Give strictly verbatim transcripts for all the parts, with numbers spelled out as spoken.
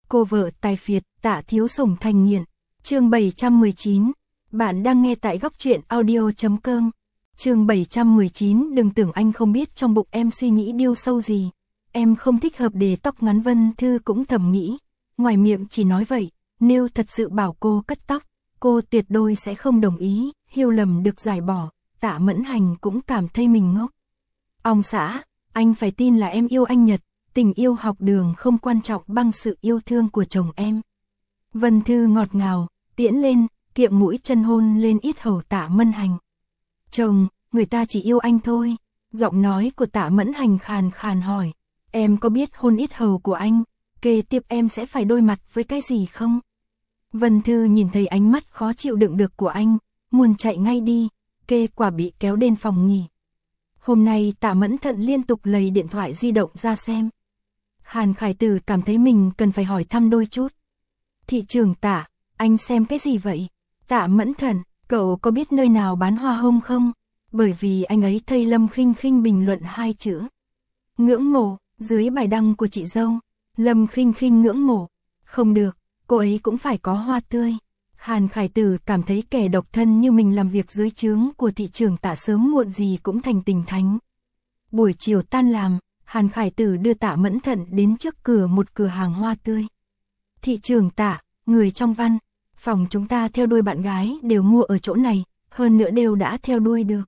cô vợ tài phiệt, Tạ Thiếu Sủng thành nghiện. Chương bảy trăm mười chín. Bạn đang nghe tại góc truyện audio chấm com. Chương bảy trăm mười chín, đừng tưởng anh không biết trong bụng em suy nghĩ điêu sâu gì. Em không thích hợp để tóc ngắn. Vân Thư cũng thầm nghĩ, ngoài miệng chỉ nói vậy, nếu thật sự bảo cô cắt tóc, cô tuyệt đối sẽ không đồng ý. Hiểu lầm được giải bỏ, Tạ Mẫn Hành cũng cảm thấy mình ngốc. Ông xã, anh phải tin là em yêu anh Nhật, tình yêu học đường không quan trọng bằng sự yêu thương của chồng em. Vân Thư ngọt ngào, tiễn lên, kiệm mũi chân hôn lên yết hầu Tạ Mẫn Hành. Chồng, người ta chỉ yêu anh thôi. Giọng nói của Tạ Mẫn Hành khàn khàn hỏi, em có biết hôn yết hầu của anh, kế tiếp em sẽ phải đối mặt với cái gì không? Vân Thư nhìn thấy ánh mắt khó chịu đựng được của anh, muốn chạy ngay đi, kết quả bị kéo đến phòng nghỉ. Hôm nay Tạ Mẫn Thận liên tục lấy điện thoại di động ra xem. Hàn Khải Tử cảm thấy mình cần phải hỏi thăm đôi chút. Thị trường Tạ, anh xem cái gì vậy? Tạ Mẫn Thận, cậu có biết nơi nào bán hoa hồng không? Bởi vì anh ấy thấy Lâm Khinh Khinh bình luận hai chữ ngưỡng mộ dưới bài đăng của chị dâu. Lâm Khinh Khinh ngưỡng mộ, không được, cô ấy cũng phải có hoa tươi. Hàn Khải Tử cảm thấy kẻ độc thân như mình làm việc dưới trướng của thị trưởng Tạ sớm muộn gì cũng thành tình thánh. Buổi chiều tan làm, Hàn Khải Tử đưa Tạ Mẫn Thận đến trước cửa một cửa hàng hoa tươi. Thị trưởng Tạ, người trong văn phòng chúng ta theo đuôi bạn gái đều mua ở chỗ này, hơn nữa đều đã theo đuôi được.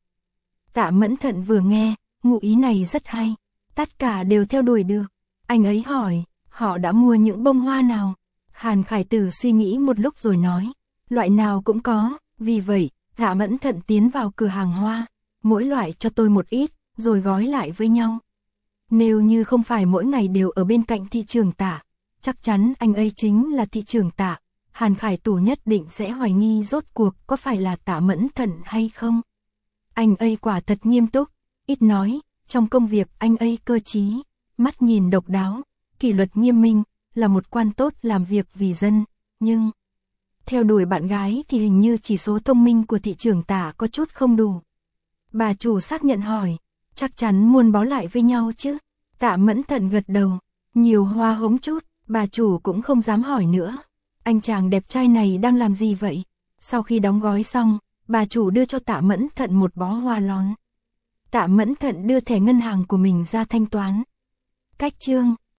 Tạ Mẫn Thận vừa nghe, ngụ ý này rất hay, tất cả đều theo đuổi được. Anh ấy hỏi, họ đã mua những bông hoa nào? Hàn Khải Tử suy nghĩ một lúc rồi nói, loại nào cũng có. Vì vậy, Tạ Mẫn Thận tiến vào cửa hàng hoa, mỗi loại cho tôi một ít, rồi gói lại với nhau. Nếu như không phải mỗi ngày đều ở bên cạnh thị trưởng Tạ, chắc chắn anh ấy chính là thị trưởng Tạ. Hàn Khải Tử nhất định sẽ hoài nghi rốt cuộc có phải là Tạ Mẫn Thận hay không. Anh ấy quả thật nghiêm túc, ít nói, trong công việc anh ấy cơ trí, mắt nhìn độc đáo, kỷ luật nghiêm minh, là một quan tốt làm việc vì dân, nhưng theo đuổi bạn gái thì hình như chỉ số thông minh của thị trưởng Tạ có chút không đủ. Bà chủ xác nhận hỏi, chắc chắn muốn bó lại với nhau chứ? Tạ Mẫn Thận gật đầu, nhiều hoa hống chút, bà chủ cũng không dám hỏi nữa. Anh chàng đẹp trai này đang làm gì vậy? Sau khi đóng gói xong, bà chủ đưa cho Tạ Mẫn Thận một bó hoa lón. Tạ Mẫn Thận đưa thẻ ngân hàng của mình ra thanh toán. Cách chương,